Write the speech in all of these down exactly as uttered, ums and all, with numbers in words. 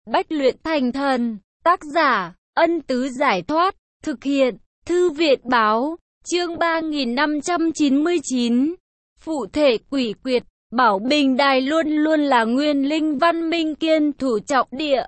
Bách luyện thành thần. Tác giả, Ân Tứ Giải Thoát. Thực hiện, Thư viện Báo. Chương ba nghìn năm trăm chín mươi chín. Phụ thể quỷ quyệt. Bảo Bình Đài luôn luôn là nguyên linh văn minh kiên thủ trọng địa.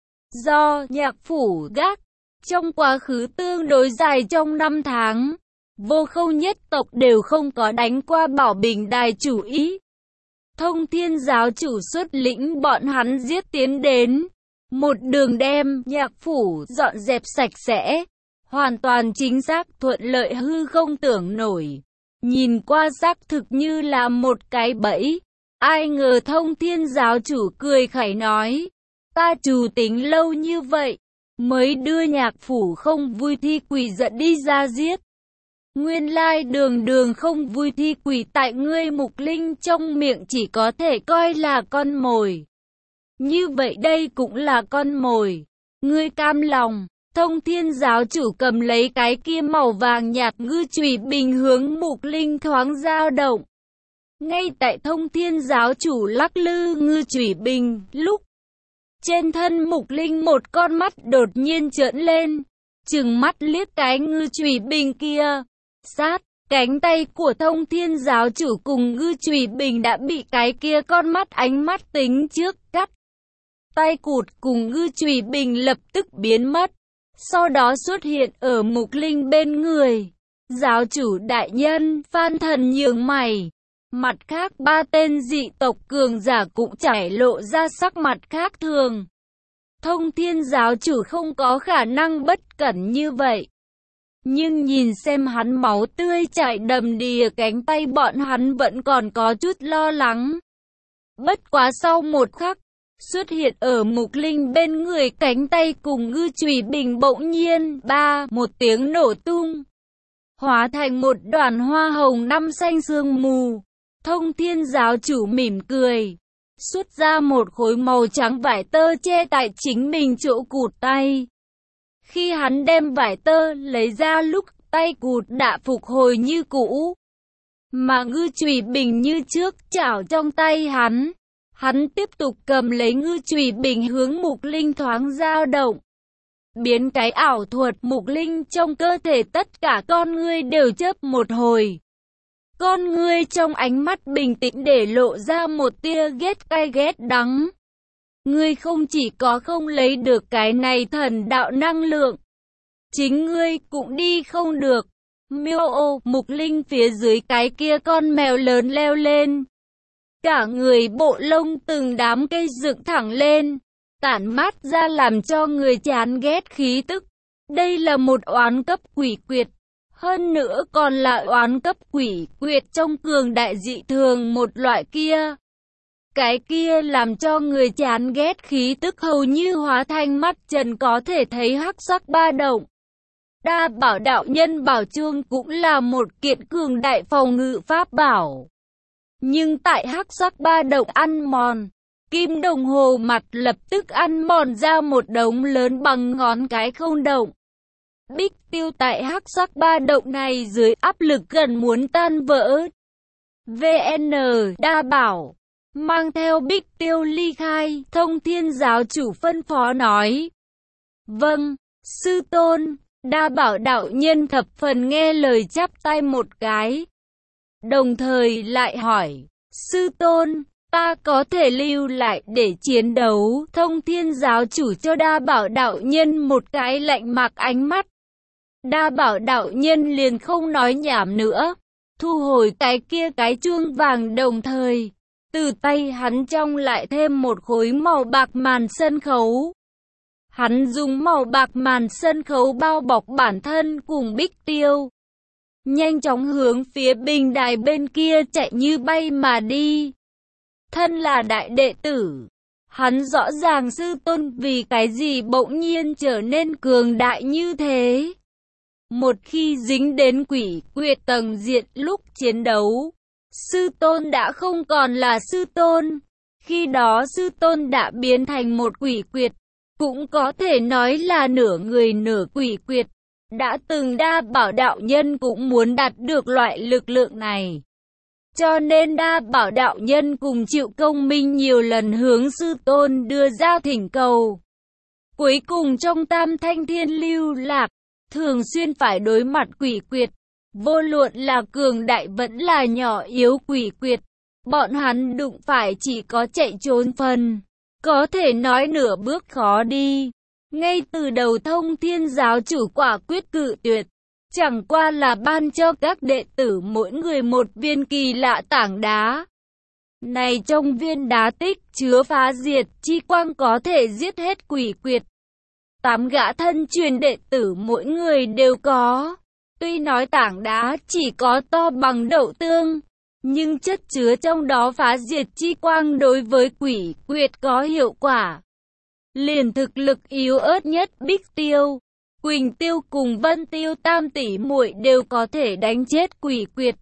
Do Nhạc Phủ gác trong quá khứ tương đối dài trong năm tháng, Vô Khâu nhất tộc đều không có đánh qua Bảo Bình Đài chủ ý. Thông Thiên giáo chủ xuất lĩnh bọn hắn giết tiến đến, một đường đem Nhạc Phủ dọn dẹp sạch sẽ, hoàn toàn chính xác thuận lợi hư không tưởng nổi. Nhìn qua xác thực như là một cái bẫy. Ai ngờ Thông Thiên giáo chủ cười khẩy nói, ta chủ tính lâu như vậy, mới đưa Nhạc Phủ không vui thi quỷ giận đi ra giết. Nguyên lai đường đường không vui thi quỷ tại ngươi Mục Linh trong miệng chỉ có thể coi là con mồi. Như vậy đây cũng là con mồi. Ngươi cam lòng. Thông Thiên giáo chủ cầm lấy cái kia màu vàng nhạt ngư chùy bình hướng Mục Linh thoáng dao động. Ngay tại Thông Thiên giáo chủ lắc lư ngư chùy bình, lúc trên thân Mục Linh một con mắt đột nhiên trợn lên, trừng mắt liếc cái ngư chùy bình kia. Sát, cánh tay của Thông Thiên giáo chủ cùng ngư chùy bình đã bị cái kia con mắt ánh mắt tính trước cắt. Tay cụt cùng ngư chùy bình lập tức biến mất, sau đó xuất hiện ở Mục Linh bên người. Giáo chủ đại nhân, Phan Thần nhướng mày. Mặt khác ba tên dị tộc cường giả cũng chảy lộ ra sắc mặt khác thường. Thông Thiên giáo chủ không có khả năng bất cẩn như vậy. Nhưng nhìn xem hắn máu tươi chảy đầm đìa cánh tay, bọn hắn vẫn còn có chút lo lắng. Bất quá sau một khắc, xuất hiện ở Mục Linh bên người cánh tay cùng ngư chùy bình bỗng nhiên ba một tiếng nổ tung, hóa thành một đoàn hoa hồng năm xanh sương mù. Thông Thiên giáo chủ mỉm cười, xuất ra một khối màu trắng vải tơ che tại chính mình chỗ cụt tay. Khi hắn đem vải tơ lấy ra lúc tay cụt đã phục hồi như cũ, mà ngư chùy bình như trước chảo trong tay hắn. Hắn tiếp tục cầm lấy ngư chùy bình hướng Mục Linh thoáng dao động. Biến cái ảo thuật Mục Linh trong cơ thể tất cả con ngươi đều chớp một hồi. Con ngươi trong ánh mắt bình tĩnh để lộ ra một tia ghét cay ghét đắng. Ngươi không chỉ có không lấy được cái này thần đạo năng lượng, chính ngươi cũng đi không được. Miêu ô, Mục Linh phía dưới cái kia con mèo lớn leo lên. Cả người bộ lông từng đám cây dựng thẳng lên, tản mát ra làm cho người chán ghét khí tức. Đây là một oán cấp quỷ quyệt. Hơn nữa còn là oán cấp quỷ quyệt trong cường đại dị thường một loại kia. Cái kia làm cho người chán ghét khí tức hầu như hóa thành mắt trần có thể thấy hắc sắc ba động. Đa bảo đạo nhân bảo chương cũng là một kiện cường đại phòng ngự pháp bảo. Nhưng tại hắc sắc ba động ăn mòn, kim đồng hồ mặt lập tức ăn mòn ra một đống lớn bằng ngón cái không động. Bích Tiêu tại hắc sắc ba động này dưới áp lực gần muốn tan vỡ. vê en Đa Bảo mang theo Bích Tiêu ly khai. Thông Thiên giáo chủ phân phó nói, vâng, sư tôn. Đa Bảo đạo nhân thập phần nghe lời chắp tay một cái, đồng thời lại hỏi, sư tôn, ta có thể lưu lại để chiến đấu? Thông Thiên giáo chủ cho Đa Bảo đạo nhân một cái lạnh mặc ánh mắt. Đa Bảo đạo nhân liền không nói nhảm nữa, thu hồi cái kia cái chuông vàng, đồng thời từ tay hắn trong lại thêm một khối màu bạc màn sân khấu. Hắn dùng màu bạc màn sân khấu bao bọc bản thân cùng Bích Tiêu, nhanh chóng hướng phía bình đài bên kia chạy như bay mà đi. Thân là đại đệ tử, hắn rõ ràng sư tôn vì cái gì bỗng nhiên trở nên cường đại như thế. Một khi dính đến quỷ quyệt tầng diện lúc chiến đấu, sư tôn đã không còn là sư tôn. Khi đó sư tôn đã biến thành một quỷ quyệt, cũng có thể nói là nửa người nửa quỷ quyệt. Đã từng Đa Bảo đạo nhân cũng muốn đạt được loại lực lượng này. Cho nên Đa Bảo đạo nhân cùng Triệu Công Minh nhiều lần hướng sư tôn đưa ra thỉnh cầu. Cuối cùng trong Tam Thanh Thiên lưu lạc, thường xuyên phải đối mặt quỷ quyệt. Vô luận là cường đại vẫn là nhỏ yếu quỷ quyệt, bọn hắn đụng phải chỉ có chạy trốn phần. Có thể nói nửa bước khó đi. Ngay từ đầu Thông Thiên giáo chủ quả quyết cự tuyệt. Chẳng qua là ban cho các đệ tử mỗi người một viên kỳ lạ tảng đá. Này trong viên đá tích chứa phá diệt chi quang có thể giết hết quỷ quyệt. Tám gã thân truyền đệ tử mỗi người đều có. Tuy nói tảng đá chỉ có to bằng đậu tương, nhưng chất chứa trong đó phá diệt chi quang đối với quỷ quyệt có hiệu quả. Liền thực lực yếu ớt nhất Bích Tiêu, Quỳnh Tiêu cùng Vân Tiêu tam tỷ muội đều có thể đánh chết quỷ quyệt.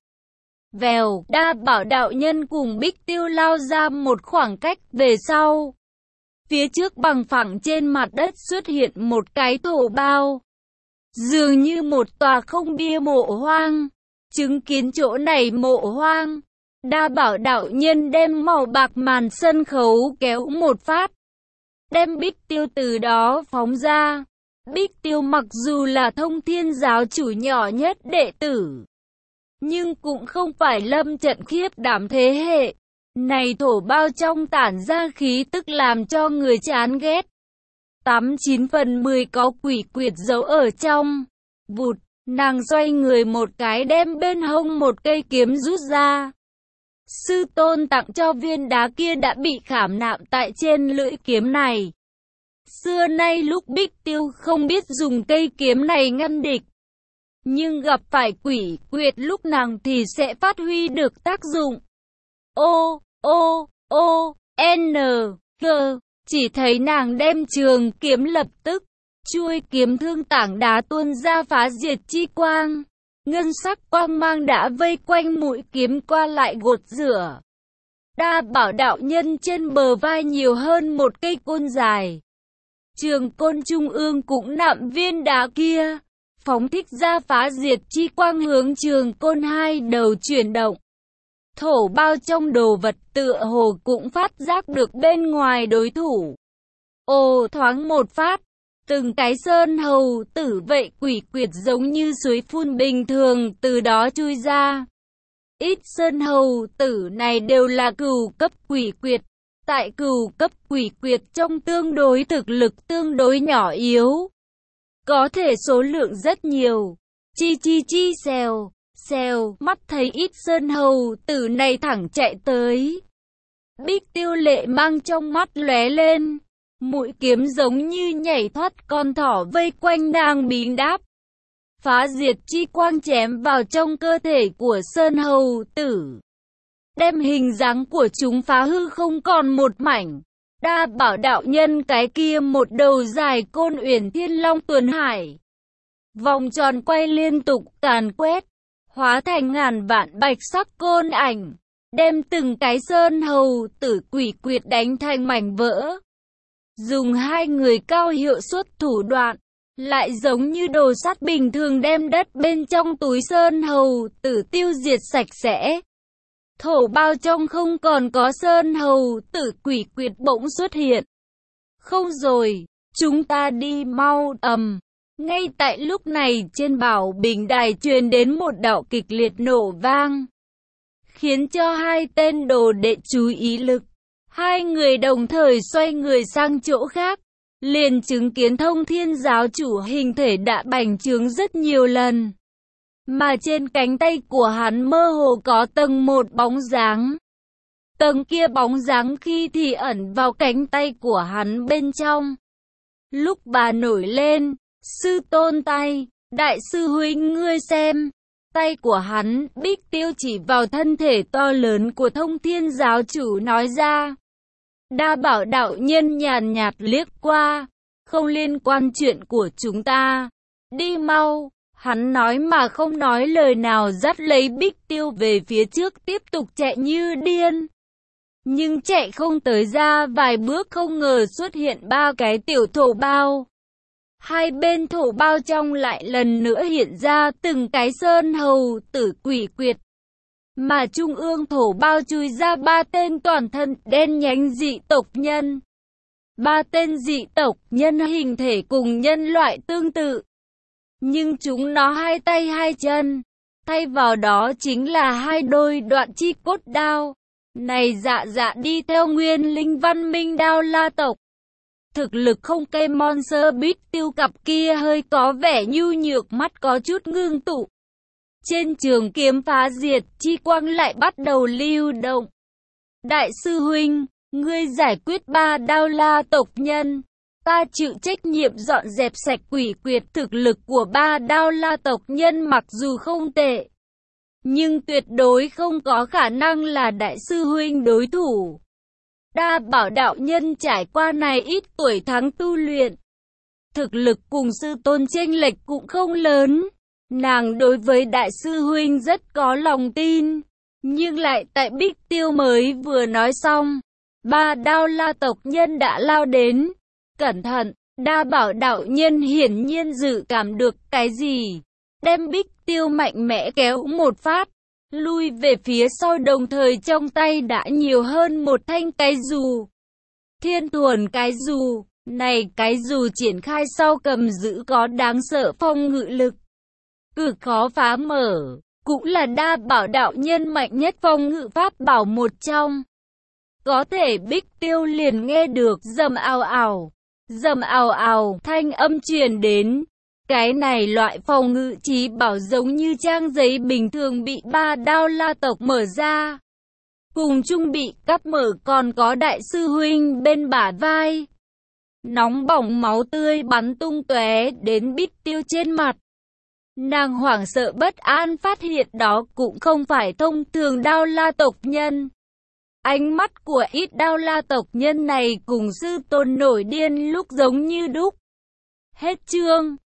Vèo, Đa Bảo đạo nhân cùng Bích Tiêu lao ra một khoảng cách về sau. Phía trước bằng phẳng trên mặt đất xuất hiện một cái thổ bao. Dường như một tòa không bia mộ hoang. Chứng kiến chỗ này mộ hoang, Đa Bảo đạo nhân đem màu bạc màn sân khấu kéo một phát. Đem Bích Tiêu từ đó phóng ra. Bích Tiêu mặc dù là Thông Thiên giáo chủ nhỏ nhất đệ tử, nhưng cũng không phải lâm trận khiếp đảm thế hệ. Này thổ bao trong tản ra khí tức làm cho người chán ghét. Tám chín phần mười có quỷ quyệt giấu ở trong. Vụt, nàng xoay người một cái đem bên hông một cây kiếm rút ra. Sư tôn tặng cho viên đá kia đã bị khảm nạm tại trên lưỡi kiếm này. Xưa nay lúc Bích Tiêu không biết dùng cây kiếm này ngăn địch, nhưng gặp phải quỷ quyệt lúc nàng thì sẽ phát huy được tác dụng. Ô, ô, ô, N, G, chỉ thấy nàng đem trường kiếm lập tức, chuôi kiếm thương tảng đá tuôn ra phá diệt chi quang. Ngân sắc quang mang đã vây quanh mũi kiếm qua lại gột rửa. Đa Bảo đạo nhân trên bờ vai nhiều hơn một cây côn dài. Trường côn trung ương cũng nạm viên đá kia, phóng thích ra phá diệt chi quang hướng trường côn hai đầu chuyển động. Thổ bao trong đồ vật tựa hồ cũng phát giác được bên ngoài đối thủ. Ồ thoáng một phát, từng cái sơn hầu tử vệ quỷ quyệt giống như suối phun bình thường từ đó chui ra. Ít sơn hầu tử này đều là cửu cấp quỷ quyệt. Tại cửu cấp quỷ quyệt trong tương đối thực lực tương đối nhỏ yếu. Có thể số lượng rất nhiều. Chi chi chi xèo, xèo, mắt thấy ít sơn hầu tử này thẳng chạy tới. Bích Tiêu lệ mang trong mắt lóe lên. Mũi kiếm giống như nhảy thoát con thỏ vây quanh nàng biến đáp. Phá diệt chi quang chém vào trong cơ thể của sơn hầu tử. Đem hình dáng của chúng phá hư không còn một mảnh. Đa Bảo đạo nhân cái kia một đầu dài côn uyển thiên long tuần hải. Vòng tròn quay liên tục càn quét, hóa thành ngàn vạn bạch sắc côn ảnh. Đem từng cái sơn hầu tử quỷ quyệt đánh thành mảnh vỡ. Dùng hai người cao hiệu suất thủ đoạn, lại giống như đồ sắt bình thường đem đất bên trong túi sơn hầu tử tiêu diệt sạch sẽ. Thổ bao trong không còn có sơn hầu tử quỷ quyệt bỗng xuất hiện. Không rồi, chúng ta đi mau ầm. Ngay tại lúc này trên bảo bình đài truyền đến một đạo kịch liệt nổ vang, khiến cho hai tên đồ đệ chú ý lực. Hai người đồng thời xoay người sang chỗ khác, liền chứng kiến Thông Thiên giáo chủ hình thể đã bành trướng rất nhiều lần. Mà trên cánh tay của hắn mơ hồ có tầng một bóng dáng. Tầng kia bóng dáng khi thì ẩn vào cánh tay của hắn bên trong. Lúc bà nổi lên, sư tôn tay, đại sư huynh ngươi xem. Tay của hắn, Bích Tiêu chỉ vào thân thể to lớn của Thông Thiên giáo chủ nói ra. Đa Bảo đạo nhân nhàn nhạt liếc qua, không liên quan chuyện của chúng ta. Đi mau. Hắn nói mà không nói lời nào dắt lấy Bích Tiêu về phía trước tiếp tục chạy như điên. Nhưng chạy không tới ra vài bước không ngờ xuất hiện ba cái tiểu thổ bao. Hai bên thổ bao trong lại lần nữa hiện ra từng cái sơn hầu tử quỷ quyệt. mà trung ương thổ bao chui ra ba tên toàn thân đen nhánh dị tộc nhân. Ba tên dị tộc nhân hình thể cùng nhân loại tương tự, nhưng chúng nó hai tay hai chân, thay vào đó chính là hai đôi đoạn chi cốt đao. Này dạ dạ đi theo nguyên linh văn minh Đao La tộc. Thực lực không kê Monster Beat tiêu cặp kia hơi có vẻ nhu nhược, mắt có chút ngưng tụ. Trên trường kiếm phá diệt, chi quang lại bắt đầu lưu động. Đại sư huynh, ngươi giải quyết ba Đao La tộc nhân. Ta chịu trách nhiệm dọn dẹp sạch quỷ quyệt. Thực lực của ba Đao La tộc nhân mặc dù không tệ, nhưng tuyệt đối không có khả năng là đại sư huynh đối thủ. Đa Bảo đạo nhân trải qua này ít tuổi tháng tu luyện, thực lực cùng sư tôn chênh lệch cũng không lớn. Nàng đối với đại sư huynh rất có lòng tin, nhưng lại tại Bích Tiêu mới vừa nói xong, ba Đao La tộc nhân đã lao đến. Cẩn thận, Đa Bảo đạo nhân hiển nhiên dự cảm được cái gì, đem Bích Tiêu mạnh mẽ kéo một phát, lui về phía sau, đồng thời trong tay đã nhiều hơn một thanh cái dù. Thiên thuần cái dù, này cái dù triển khai sau cầm giữ có đáng sợ phong ngự lực, cực khó phá mở, cũng là Đa Bảo đạo nhân mạnh nhất phong ngự pháp bảo một trong. Có thể Bích Tiêu liền nghe được rầm ào ào, rầm ào ào, thanh âm truyền đến. Cái này loại phòng ngự chí bảo giống như trang giấy bình thường bị ba Đao La tộc mở ra. Cùng chung bị cắt mở còn có đại sư huynh bên bả vai. Nóng bỏng máu tươi bắn tung tóe đến Bích Tiêu trên mặt. Nàng hoảng sợ bất an phát hiện đó cũng không phải thông thường Đao La tộc nhân. Ánh mắt của ít Đao La tộc nhân này cùng sư tôn nổi điên lúc giống như đúc. Hết chương.